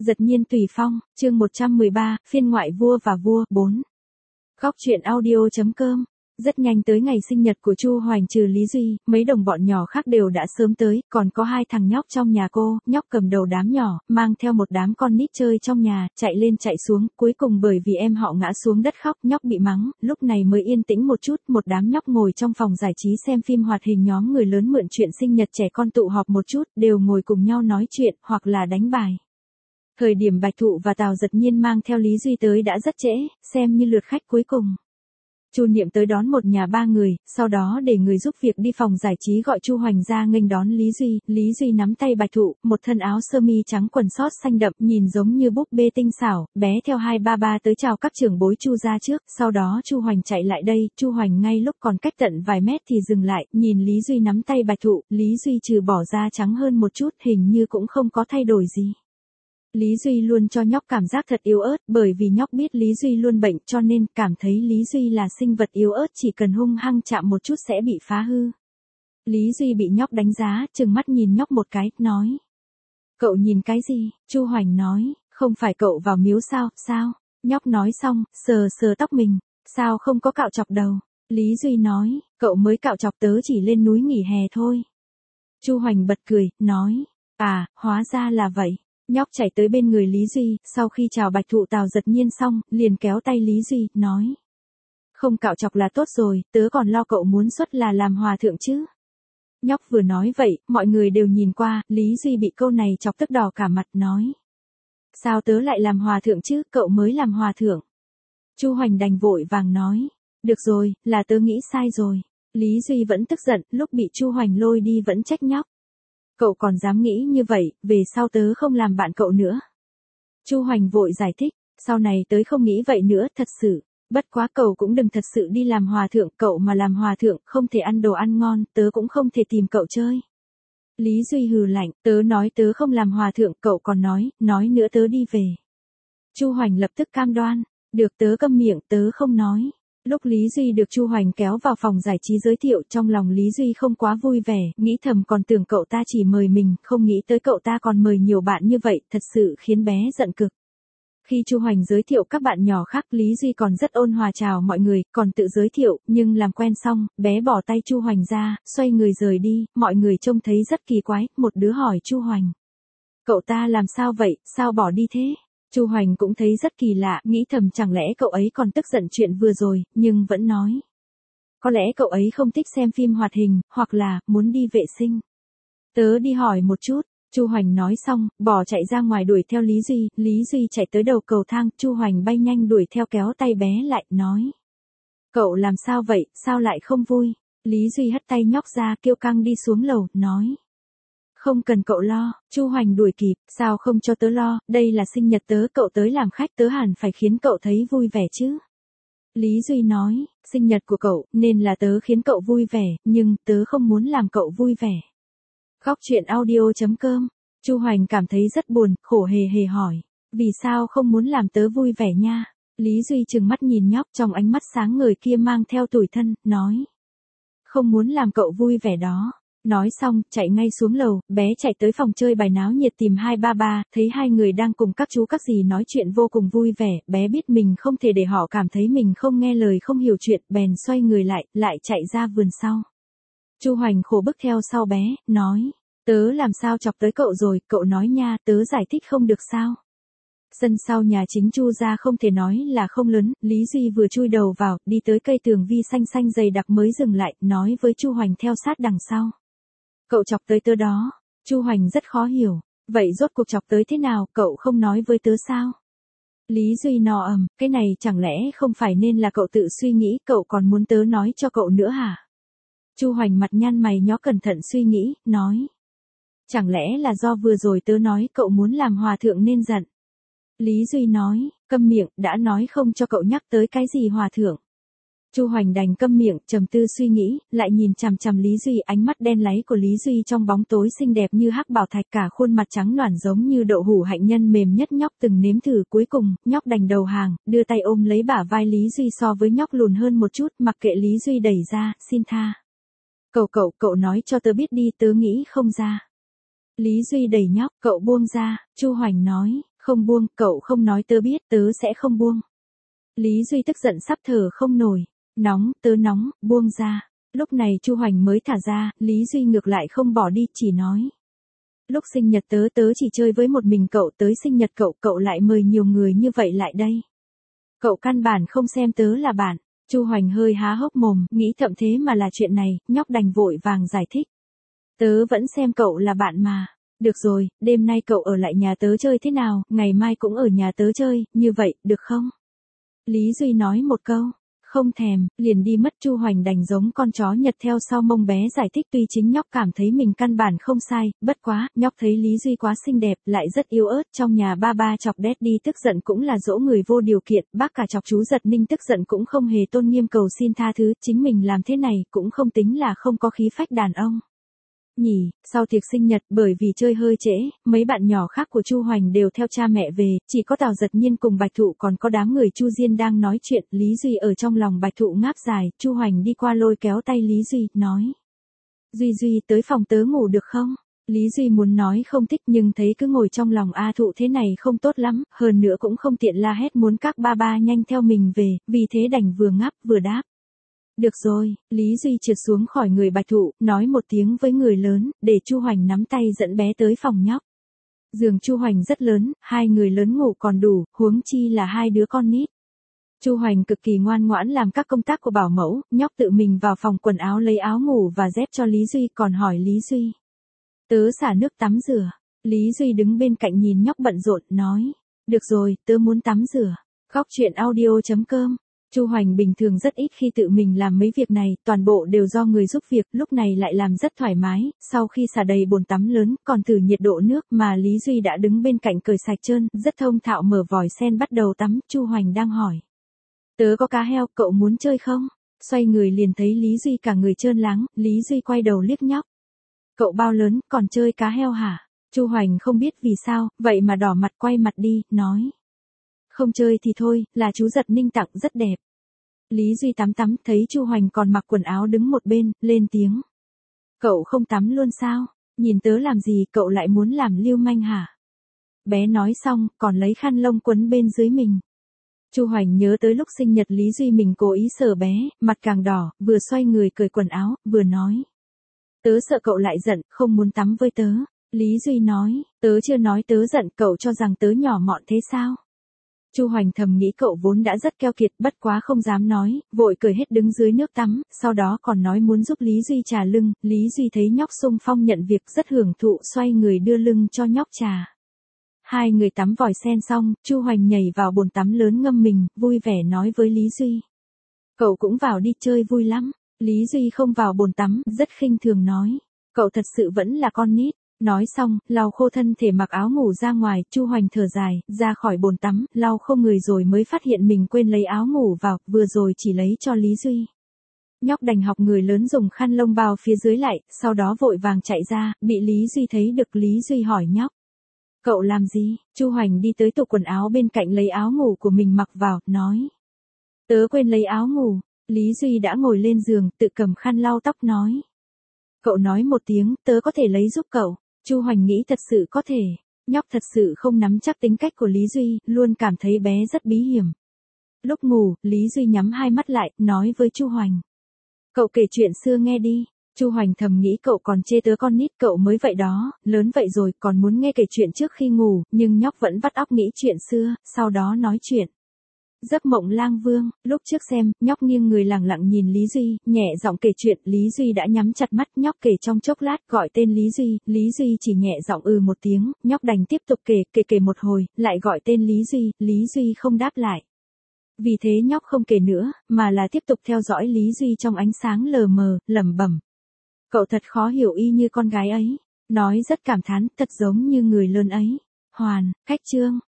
Giật nhiên tùy phong, chương 113, phiên ngoại vua và vua, 4. Góc truyện audio.com. Rất nhanh tới ngày sinh nhật của Chu Hoành, trừ Lý Duy, mấy đồng bọn nhỏ khác đều đã sớm tới, còn có hai thằng nhóc trong nhà cô, nhóc cầm đầu đám nhỏ, mang theo một đám con nít chơi trong nhà, chạy lên chạy xuống, cuối cùng bởi vì em họ ngã xuống đất khóc, nhóc bị mắng, lúc này mới yên tĩnh một chút, một đám nhóc ngồi trong phòng giải trí xem phim hoạt hình, nhóm người lớn mượn chuyện sinh nhật trẻ con tụ họp một chút, đều ngồi cùng nhau nói chuyện, hoặc là đánh bài. Thời điểm Bạch Thụ và Tào Giật Nhiên mang theo Lý Duy tới đã rất trễ, xem như lượt khách cuối cùng. Chu Niệm tới đón một nhà ba người, sau đó để người giúp việc đi phòng giải trí gọi Chu Hoành ra nghênh đón Lý Duy. Lý Duy nắm tay Bạch Thụ, một thân áo sơ mi trắng quần sót xanh đậm, nhìn giống như búp bê tinh xảo, bé theo hai ba ba tới chào các trưởng bối Chu gia trước, sau đó Chu Hoành chạy lại đây, Chu Hoành ngay lúc còn cách tận vài mét thì dừng lại, nhìn Lý Duy nắm tay Bạch Thụ, Lý Duy trừ bỏ da trắng hơn một chút, hình như cũng không có thay đổi gì. Lý Duy luôn cho nhóc cảm giác thật yếu ớt, bởi vì nhóc biết Lý Duy luôn bệnh cho nên cảm thấy Lý Duy là sinh vật yếu ớt, chỉ cần hung hăng chạm một chút sẽ bị phá hư. Lý Duy bị nhóc đánh giá, trừng mắt nhìn nhóc một cái, nói. Cậu nhìn cái gì? Chu Hoành nói, không phải cậu vào miếu sao, sao? Nhóc nói xong, sờ sờ tóc mình, sao không có cạo chọc đầu? Lý Duy nói, cậu mới cạo chọc, tớ chỉ lên núi nghỉ hè thôi. Chu Hoành bật cười, nói, à, hóa ra là vậy. Nhóc chạy tới bên người Lý Duy, sau khi chào Bạch Thụ Tào Giật Nhiên xong, liền kéo tay Lý Duy, nói. Không cạo chọc là tốt rồi, tớ còn lo cậu muốn xuất là làm hòa thượng chứ. Nhóc vừa nói vậy, mọi người đều nhìn qua, Lý Duy bị câu này chọc tức đỏ cả mặt, nói. Sao tớ lại làm hòa thượng chứ, cậu mới làm hòa thượng. Chu Hoành đành vội vàng nói. Được rồi, là tớ nghĩ sai rồi. Lý Duy vẫn tức giận, lúc bị Chu Hoành lôi đi vẫn trách nhóc. Cậu còn dám nghĩ như vậy, về sau tớ không làm bạn cậu nữa. Chu Hoành vội giải thích, sau này tớ không nghĩ vậy nữa, thật sự. Bất quá cậu cũng đừng thật sự đi làm hòa thượng, cậu mà làm hòa thượng, không thể ăn đồ ăn ngon, tớ cũng không thể tìm cậu chơi. Lý Duy hừ lạnh, tớ nói tớ không làm hòa thượng, cậu còn nói nữa tớ đi về. Chu Hoành lập tức cam đoan, được tớ câm miệng, tớ không nói. Lúc Lý Duy được Chu Hoành kéo vào phòng giải trí giới thiệu, trong lòng Lý Duy không quá vui vẻ, nghĩ thầm còn tưởng cậu ta chỉ mời mình, không nghĩ tới cậu ta còn mời nhiều bạn như vậy, thật sự khiến bé giận cực. Khi Chu Hoành giới thiệu các bạn nhỏ khác, Lý Duy còn rất ôn hòa chào mọi người, còn tự giới thiệu, nhưng làm quen xong, bé bỏ tay Chu Hoành ra, xoay người rời đi, mọi người trông thấy rất kỳ quái, một đứa hỏi Chu Hoành. Cậu ta làm sao vậy, sao bỏ đi thế? Chu Hoành cũng thấy rất kỳ lạ, nghĩ thầm chẳng lẽ cậu ấy còn tức giận chuyện vừa rồi, nhưng vẫn nói. Có lẽ cậu ấy không thích xem phim hoạt hình, hoặc là, muốn đi vệ sinh. Tớ đi hỏi một chút, Chu Hoành nói xong, bỏ chạy ra ngoài đuổi theo Lý Duy, Lý Duy chạy tới đầu cầu thang, Chu Hoành bay nhanh đuổi theo kéo tay bé lại, nói. Cậu làm sao vậy, sao lại không vui? Lý Duy hất tay nhóc ra, kiêu căng đi xuống lầu, nói. Không cần cậu lo, Chu Hoành đuổi kịp, sao không cho tớ lo, đây là sinh nhật tớ, cậu tới làm khách tớ hẳn phải khiến cậu thấy vui vẻ chứ. Lý Duy nói, sinh nhật của cậu, nên là tớ khiến cậu vui vẻ, nhưng tớ không muốn làm cậu vui vẻ. Góc truyện audio.com, Chu Hoành cảm thấy rất buồn, khổ hề hề hỏi, vì sao không muốn làm tớ vui vẻ nha? Lý Duy trừng mắt nhìn nhóc, trong ánh mắt sáng ngời kia mang theo tủi thân, nói. Không muốn làm cậu vui vẻ đó. Nói xong, chạy ngay xuống lầu, bé chạy tới phòng chơi bài náo nhiệt tìm hai ba ba, thấy hai người đang cùng các chú các dì nói chuyện vô cùng vui vẻ, bé biết mình không thể để họ cảm thấy mình không nghe lời không hiểu chuyện, bèn xoay người lại chạy ra vườn sau. Chu Hoành khổ bức theo sau bé, nói, tớ làm sao chọc tới cậu rồi, cậu nói nha, tớ giải thích không được sao. Sân sau nhà chính Chu gia không thể nói là không lớn, Lý Duy vừa chui đầu vào, đi tới cây tường vi xanh xanh dày đặc mới dừng lại, nói với Chu Hoành theo sát đằng sau. Cậu chọc tới tớ đó. Chu Hoành rất khó hiểu. Vậy rốt cuộc chọc tới thế nào, cậu không nói với tớ sao? Lý Duy no ầm, cái này chẳng lẽ không phải nên là cậu tự suy nghĩ, cậu còn muốn tớ nói cho cậu nữa hả? Chu Hoành mặt nhăn mày nhó cẩn thận suy nghĩ, nói. Chẳng lẽ là do vừa rồi tớ nói cậu muốn làm hòa thượng nên giận? Lý Duy nói, câm miệng, đã nói không cho cậu nhắc tới cái gì hòa thượng. Chu Hoành đành câm miệng, trầm tư suy nghĩ, lại nhìn chằm chằm Lý Duy, ánh mắt đen láy của Lý Duy trong bóng tối xinh đẹp như hắc bảo thạch, cả khuôn mặt trắng nõn giống như đậu hũ hạnh nhân mềm nhất nhóc từng nếm thử, cuối cùng, nhóc đành đầu hàng, đưa tay ôm lấy bả vai Lý Duy, so với nhóc lùn hơn một chút, mặc kệ Lý Duy đẩy ra, xin tha. Cậu nói cho tớ biết đi, tớ nghĩ không ra. Lý Duy đẩy nhóc, cậu buông ra, Chu Hoành nói, Không buông, cậu không nói tớ biết, tớ sẽ không buông. Lý Duy tức giận sắp thở không nổi. Nóng, tớ nóng, buông ra. Lúc này Chu Hoành mới thả ra, Lý Duy ngược lại không bỏ đi, chỉ nói. Lúc sinh nhật tớ chỉ chơi với một mình cậu, tới sinh nhật cậu lại mời nhiều người như vậy lại đây. Cậu căn bản không xem tớ là bạn. Chu Hoành hơi há hốc mồm, nghĩ thậm thế mà là chuyện này, nhóc đành vội vàng giải thích. Tớ vẫn xem cậu là bạn mà. Được rồi, đêm nay cậu ở lại nhà tớ chơi thế nào, ngày mai cũng ở nhà tớ chơi, như vậy, được không? Lý Duy nói một câu. Không thèm, liền đi mất. Chu Hoành đành giống con chó Nhật theo sau mông bé giải thích, tuy chính nhóc cảm thấy mình căn bản không sai, bất quá, nhóc thấy Lý Duy quá xinh đẹp, lại rất yếu ớt, trong nhà ba chọc Daddy tức giận cũng là dỗ người vô điều kiện, bác cả chọc chú Giật Ninh tức giận cũng không hề tôn nghiêm cầu xin tha thứ, chính mình làm thế này cũng không tính là không có khí phách đàn ông. Nhỉ, sau tiệc sinh nhật, bởi vì chơi hơi trễ, mấy bạn nhỏ khác của Chu Hoành đều theo cha mẹ về, chỉ có Tào Giật Nhiên cùng Bạch Thụ còn có đám người Chu Diên đang nói chuyện, Lý Duy ở trong lòng Bạch Thụ ngáp dài, Chu Hoành đi qua lôi kéo tay Lý Duy, nói. Duy tới phòng tớ ngủ được không? Lý Duy muốn nói không thích nhưng thấy cứ ngồi trong lòng A Thụ thế này không tốt lắm, hơn nữa cũng không tiện la hét muốn các ba nhanh theo mình về, vì thế đành vừa ngáp vừa đáp. Được rồi, Lý Duy trượt xuống khỏi người Bạch Thụ, nói một tiếng với người lớn, để Chu Hoành nắm tay dẫn bé tới phòng nhóc. Giường Chu Hoành rất lớn, hai người lớn ngủ còn đủ, huống chi là hai đứa con nít. Chu Hoành cực kỳ ngoan ngoãn làm các công tác của bảo mẫu, nhóc tự mình vào phòng quần áo lấy áo ngủ và dép cho Lý Duy, còn hỏi Lý Duy. Tớ xả nước tắm rửa. Lý Duy đứng bên cạnh nhìn nhóc bận rộn, nói. Được rồi, tớ muốn tắm rửa. Góc chuyện audio.com. Chu Hoành bình thường rất ít khi tự mình làm mấy việc này, toàn bộ đều do người giúp việc, lúc này lại làm rất thoải mái, sau khi xả đầy bồn tắm lớn, còn thử nhiệt độ nước mà Lý Duy đã đứng bên cạnh cởi sạch trơn, rất thông thạo mở vòi sen bắt đầu tắm, Chu Hoành đang hỏi. Tớ có cá heo, cậu muốn chơi không? Xoay người liền thấy Lý Duy cả người trơn láng, Lý Duy quay đầu liếc nhóc. Cậu bao lớn, còn chơi cá heo hả? Chu Hoành không biết vì sao, vậy mà đỏ mặt quay mặt đi, nói. Không chơi thì thôi, là chú Giật Ninh tặng rất đẹp. Lý Duy tắm, thấy Chu Hoành còn mặc quần áo đứng một bên, lên tiếng. Cậu không tắm luôn sao? Nhìn tớ làm gì, cậu lại muốn làm lưu manh hả? Bé nói xong, còn lấy khăn lông quấn bên dưới mình. Chu Hoành nhớ tới lúc sinh nhật Lý Duy mình cố ý sờ bé, mặt càng đỏ, vừa xoay người cởi quần áo, vừa nói. Tớ sợ cậu lại giận, không muốn tắm với tớ. Lý Duy nói, tớ chưa nói tớ giận, cậu cho rằng tớ nhỏ mọn thế sao? Chu Hoành thầm nghĩ cậu vốn đã rất keo kiệt, bất quá không dám nói, vội cởi hết đứng dưới nước tắm, sau đó còn nói muốn giúp Lý Duy trà lưng, Lý Duy thấy nhóc xung phong nhận việc rất hưởng thụ, xoay người đưa lưng cho nhóc trà. Hai người tắm vòi sen xong, Chu Hoành nhảy vào bồn tắm lớn ngâm mình, vui vẻ nói với Lý Duy. Cậu cũng vào đi, chơi vui lắm. Lý Duy không vào bồn tắm, rất khinh thường nói. Cậu thật sự vẫn là con nít. Nói xong, lau khô thân thể mặc áo ngủ ra ngoài, Chu Hoành thở dài, ra khỏi bồn tắm, lau khô người rồi mới phát hiện mình quên lấy áo ngủ vào, vừa rồi chỉ lấy cho Lý Duy. Nhóc đành học người lớn dùng khăn lông bao phía dưới lại, sau đó vội vàng chạy ra, bị Lý Duy thấy được. Lý Duy hỏi nhóc. Cậu làm gì? Chu Hoành đi tới tủ quần áo bên cạnh lấy áo ngủ của mình mặc vào, nói. Tớ quên lấy áo ngủ. Lý Duy đã ngồi lên giường, tự cầm khăn lau tóc nói. Cậu nói một tiếng, tớ có thể lấy giúp cậu. Chu Hoành nghĩ thật sự có thể. Nhóc thật sự không nắm chắc tính cách của Lý Duy, luôn cảm thấy bé rất bí hiểm. Lúc ngủ, Lý Duy nhắm hai mắt lại, nói với Chu Hoành. Cậu kể chuyện xưa nghe đi. Chu Hoành thầm nghĩ cậu còn chê tớ con nít, cậu mới vậy đó, lớn vậy rồi còn muốn nghe kể chuyện trước khi ngủ, nhưng nhóc vẫn vắt óc nghĩ chuyện xưa, sau đó nói chuyện. Giấc mộng lang vương, lúc trước xem, nhóc nghiêng người lẳng lặng nhìn Lý Duy, nhẹ giọng kể chuyện, Lý Duy đã nhắm chặt mắt, nhóc kể trong chốc lát, gọi tên Lý Duy chỉ nhẹ giọng một tiếng, nhóc đành tiếp tục kể một hồi, lại gọi tên Lý Duy không đáp lại. Vì thế nhóc không kể nữa, mà là tiếp tục theo dõi Lý Duy trong ánh sáng lờ mờ, lẩm bẩm. Cậu thật khó hiểu, y như con gái ấy, nói rất cảm thán, thật giống như người lớn ấy. Hoàn, cách chương.